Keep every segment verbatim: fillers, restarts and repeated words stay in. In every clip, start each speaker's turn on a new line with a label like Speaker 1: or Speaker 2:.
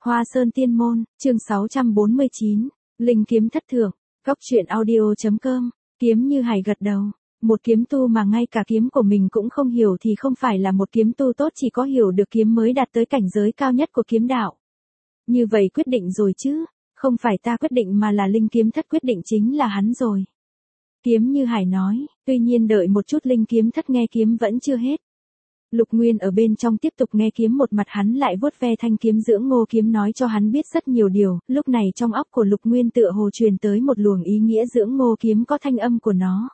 Speaker 1: Hoa Sơn Tiên Môn, chương sáu trăm bốn mươi chín, Linh kiếm thất thượng, Cốc truyện audio chấm com, Kiếm Như Hải gật đầu. Một kiếm tu mà ngay cả kiếm của mình cũng không hiểu thì không phải là một kiếm tu tốt, chỉ có hiểu được kiếm mới đạt tới cảnh giới cao nhất của kiếm đạo. Như vậy quyết định rồi chứ, không phải ta quyết định mà là Linh kiếm thất quyết định, chính là hắn rồi. Kiếm Như Hải nói, tuy nhiên đợi một chút, Linh kiếm thất nghe kiếm vẫn chưa hết. Lục Nguyên ở bên trong tiếp tục nghe kiếm, một mặt hắn lại vuốt ve thanh kiếm dưỡng ngô kiếm, nói cho hắn biết rất nhiều điều. Lúc này trong óc của Lục Nguyên tựa hồ truyền tới một luồng ý nghĩa dưỡng ngô kiếm có thanh âm của nó.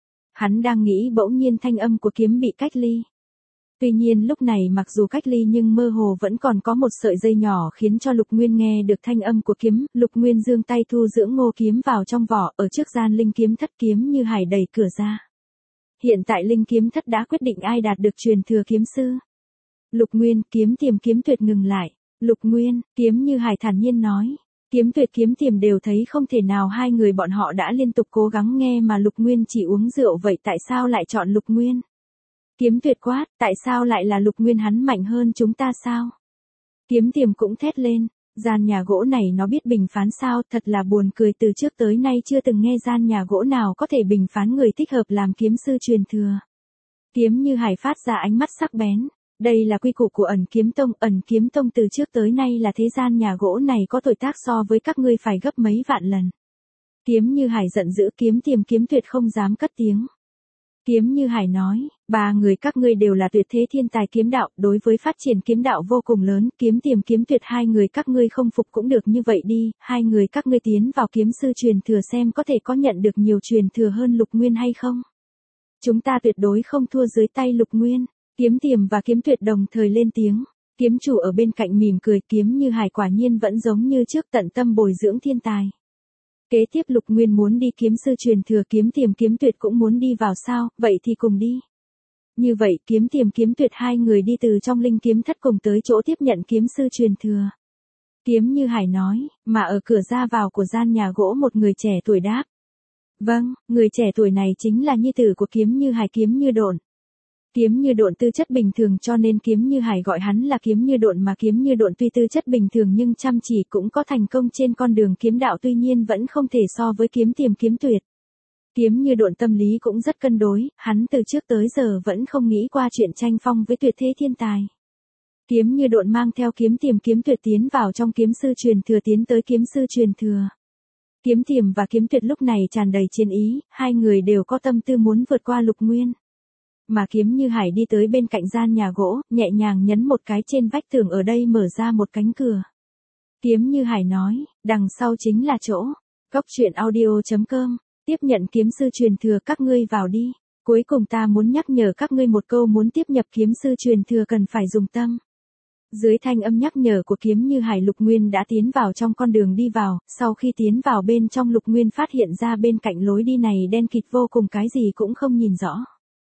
Speaker 1: Hắn đang nghĩ, bỗng nhiên thanh âm của kiếm bị cách ly. Tuy nhiên lúc này mặc dù cách ly nhưng mơ hồ vẫn còn có một sợi dây nhỏ khiến cho Lục Nguyên nghe được thanh âm của kiếm. Lục Nguyên giương tay thu dưỡng ngô kiếm vào trong vỏ, ở trước gian Linh kiếm thất. Kiếm Như Hải đẩy cửa ra. Hiện tại Linh kiếm thất đã quyết định ai đạt được truyền thừa kiếm sư. Lục Nguyên, Kiếm Tiềm, Kiếm Tuyệt ngừng lại. Lục Nguyên, Kiếm Như Hải thản nhiên nói. Kiếm Tuyệt, Kiếm Tiềm đều thấy không thể nào, hai người bọn họ đã liên tục cố gắng nghe mà Lục Nguyên chỉ uống rượu, vậy tại sao lại chọn Lục Nguyên? Kiếm Tuyệt quát, tại sao lại là Lục Nguyên, hắn mạnh hơn chúng ta sao? Kiếm Tiềm cũng thét lên, gian nhà gỗ này nó biết bình phán sao, thật là buồn cười, từ trước tới nay chưa từng nghe gian nhà gỗ nào có thể bình phán người thích hợp làm kiếm sư truyền thừa. Kiếm Như Hải phát ra ánh mắt sắc bén, đây là quy củ của Ẩn Kiếm Tông, Ẩn Kiếm Tông từ trước tới nay là thế, gian nhà gỗ này có tuổi tác so với các ngươi phải gấp mấy vạn lần. Kiếm Như Hải giận dữ, Kiếm Tiềm, Kiếm Tuyệt không dám cất tiếng. Kiếm Như Hải nói, ba người các ngươi đều là tuyệt thế thiên tài kiếm đạo, đối với phát triển kiếm đạo vô cùng lớn. Kiếm Tiềm, Kiếm Tuyệt, hai người các ngươi không phục cũng được, như vậy đi, hai người các ngươi tiến vào kiếm sư truyền thừa xem có thể có nhận được nhiều truyền thừa hơn Lục Nguyên hay không. Chúng ta tuyệt đối không thua dưới tay Lục Nguyên. Kiếm Tiềm và Kiếm Tuyệt đồng thời lên tiếng. Kiếm chủ ở bên cạnh mỉm cười, Kiếm Như Hải quả nhiên vẫn giống như trước, tận tâm bồi dưỡng thiên tài. Kế tiếp Lục Nguyên muốn đi kiếm sư truyền thừa, Kiếm Tiềm, Kiếm Tuyệt cũng muốn đi vào sao, vậy thì cùng đi. Như vậy Kiếm Tiềm, Kiếm Tuyệt hai người đi từ trong Linh kiếm thất cùng tới chỗ tiếp nhận kiếm sư truyền thừa. Kiếm Như Hải nói, mà ở cửa ra vào của gian nhà gỗ một người trẻ tuổi đáp. Vâng, người trẻ tuổi này chính là nhi tử của Kiếm Như Hải, Kiếm Như Độn. Kiếm Như Độn tư chất bình thường cho nên Kiếm Như Hải gọi hắn là Kiếm Như Độn, mà Kiếm Như Độn tuy tư chất bình thường nhưng chăm chỉ, cũng có thành công trên con đường kiếm đạo, tuy nhiên vẫn không thể so với Kiếm Tiềm, Kiếm Tuyệt. Kiếm Như Độn tâm lý cũng rất cân đối, hắn từ trước tới giờ vẫn không nghĩ qua chuyện tranh phong với tuyệt thế thiên tài. Kiếm Như Độn mang theo Kiếm Tiềm, Kiếm Tuyệt tiến vào trong kiếm sư truyền thừa, tiến tới kiếm sư truyền thừa. Kiếm Tiềm và Kiếm Tuyệt lúc này tràn đầy chiến ý, hai người đều có tâm tư muốn vượt qua Lục Nguyên. Mà Kiếm Như Hải đi tới bên cạnh gian nhà gỗ, nhẹ nhàng nhấn một cái trên vách tường, ở đây mở ra một cánh cửa. Kiếm Như Hải nói, đằng sau chính là chỗ. Cốc truyện audio chấm com, tiếp nhận kiếm sư truyền thừa, các ngươi vào đi. Cuối cùng ta muốn nhắc nhở các ngươi một câu, muốn tiếp nhập kiếm sư truyền thừa cần phải dùng tâm. Dưới thanh âm nhắc nhở của Kiếm Như Hải, Lục Nguyên đã tiến vào trong con đường đi vào, sau khi tiến vào bên trong Lục Nguyên phát hiện ra bên cạnh lối đi này đen kịt vô cùng, cái gì cũng không nhìn rõ.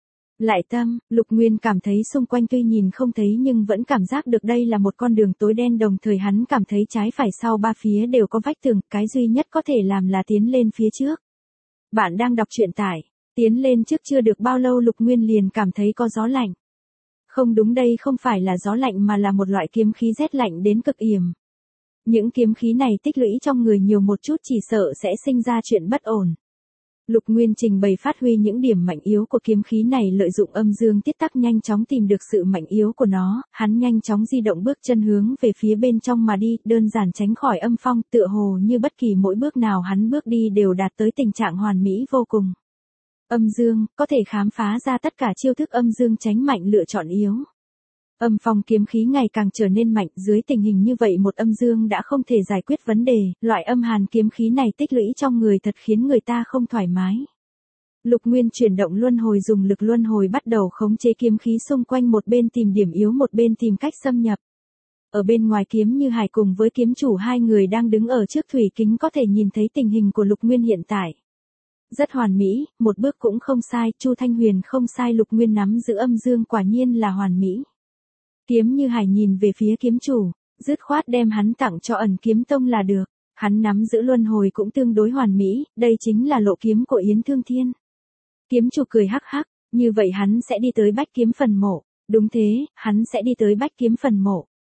Speaker 1: Lại tâm, Lục Nguyên cảm thấy xung quanh tuy nhìn không thấy nhưng vẫn cảm giác được đây là một con đường tối đen, đồng thời hắn cảm thấy trái phải sau ba phía đều có vách tường, cái duy nhất có thể làm là tiến lên phía trước. Bạn đang đọc truyện tải, tiến lên trước chưa được bao lâu Lục Nguyên liền cảm thấy có gió lạnh. Không đúng, đây không phải là gió lạnh mà là một loại kiếm khí rét lạnh đến cực yểm. Những kiếm khí này tích lũy trong người nhiều một chút chỉ sợ sẽ sinh ra chuyện bất ổn. Lục Nguyên trình bày phát huy những điểm mạnh yếu của kiếm khí này, lợi dụng âm dương tiết tắc nhanh chóng tìm được sự mạnh yếu của nó, hắn nhanh chóng di động bước chân hướng về phía bên trong mà đi, đơn giản tránh khỏi âm phong, tựa hồ như bất kỳ mỗi bước nào hắn bước đi đều đạt tới tình trạng hoàn mỹ vô cùng. Âm dương, có thể khám phá ra tất cả chiêu thức âm dương, tránh mạnh lựa chọn yếu. Âm phong kiếm khí ngày càng trở nên mạnh, dưới tình hình như vậy một âm dương đã không thể giải quyết vấn đề, loại âm hàn kiếm khí này tích lũy trong người thật khiến người ta không thoải mái. Lục Nguyên chuyển động luân hồi, dùng lực luân hồi bắt đầu khống chế kiếm khí xung quanh, một bên tìm điểm yếu một bên tìm cách xâm nhập. Ở bên ngoài Kiếm Như Hải cùng với kiếm chủ hai người đang đứng ở trước thủy kính có thể nhìn thấy tình hình của Lục Nguyên hiện tại. Rất hoàn mỹ, một bước cũng không sai, Chu Thanh Huyền không sai, Lục Nguyên nắm giữ âm dương quả nhiên là hoàn mỹ. Kiếm Như Hải nhìn về phía kiếm chủ, dứt khoát đem hắn tặng cho Ẩn Kiếm Tông là được, hắn nắm giữ luân hồi cũng tương đối hoàn mỹ, đây chính là lộ kiếm của Yến Thương Thiên. Kiếm chủ cười hắc hắc, như vậy hắn sẽ đi tới Bách Kiếm Phần Mộ, đúng thế, hắn sẽ đi tới Bách Kiếm Phần Mộ.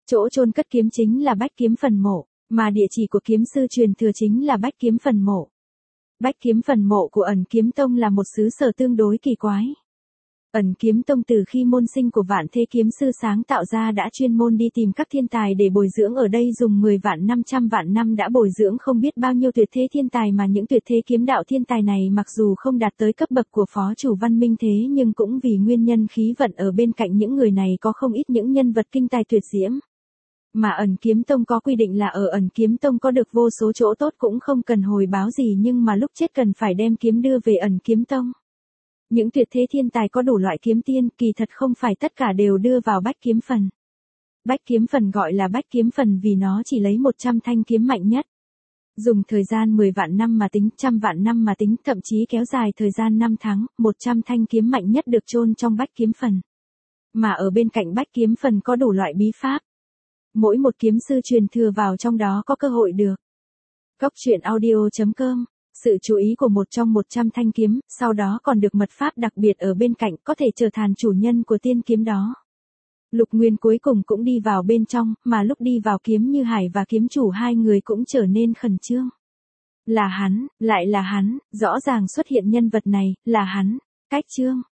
Speaker 1: Chỗ chôn cất kiếm chính là bách kiếm phần mộ, mà địa chỉ của kiếm sư truyền thừa chính là bách kiếm phần mộ. Bách kiếm phần mộ của ẩn kiếm tông là một xứ sở tương đối kỳ quái. Ẩn kiếm tông từ khi môn sinh của Vạn Thế kiếm sư sáng tạo ra đã chuyên môn đi tìm các thiên tài để bồi dưỡng, ở đây dùng mười vạn năm trăm vạn năm đã bồi dưỡng không biết bao nhiêu tuyệt thế thiên tài, mà những tuyệt thế kiếm đạo thiên tài này mặc dù không đạt tới cấp bậc của phó chủ Văn Minh thế nhưng cũng vì nguyên nhân khí vận ở bên cạnh những người này có không ít những nhân vật kinh tài tuyệt diễm. Mà ẩn kiếm tông có quy định là ở ẩn kiếm tông có được vô số chỗ tốt cũng không cần hồi báo gì, nhưng mà lúc chết cần phải đem kiếm đưa về ẩn kiếm tông. Những tuyệt thế thiên tài có đủ loại kiếm tiên kỳ thật không phải tất cả đều đưa vào bách kiếm phần. Bách kiếm phần gọi là bách kiếm phần vì nó chỉ lấy một trăm thanh kiếm mạnh nhất. Dùng thời gian mười vạn năm mà tính, trăm vạn năm mà tính, thậm chí kéo dài thời gian năm tháng, một trăm thanh kiếm mạnh nhất được chôn trong bách kiếm phần. Mà ở bên cạnh bách kiếm phần có đủ loại bí pháp. Mỗi một kiếm sư truyền thừa vào trong đó có cơ hội được. Góc truyện audio chấm com. Sự chú ý của một trong một trăm thanh kiếm, sau đó còn được mật pháp đặc biệt ở bên cạnh, có thể trở thành chủ nhân của tiên kiếm đó. Lục Nguyên cuối cùng cũng đi vào bên trong, mà lúc đi vào Kiếm Như Hải và kiếm chủ hai người cũng trở nên khẩn trương. Là hắn, lại là hắn, rõ ràng xuất hiện nhân vật này, là hắn. Cách chương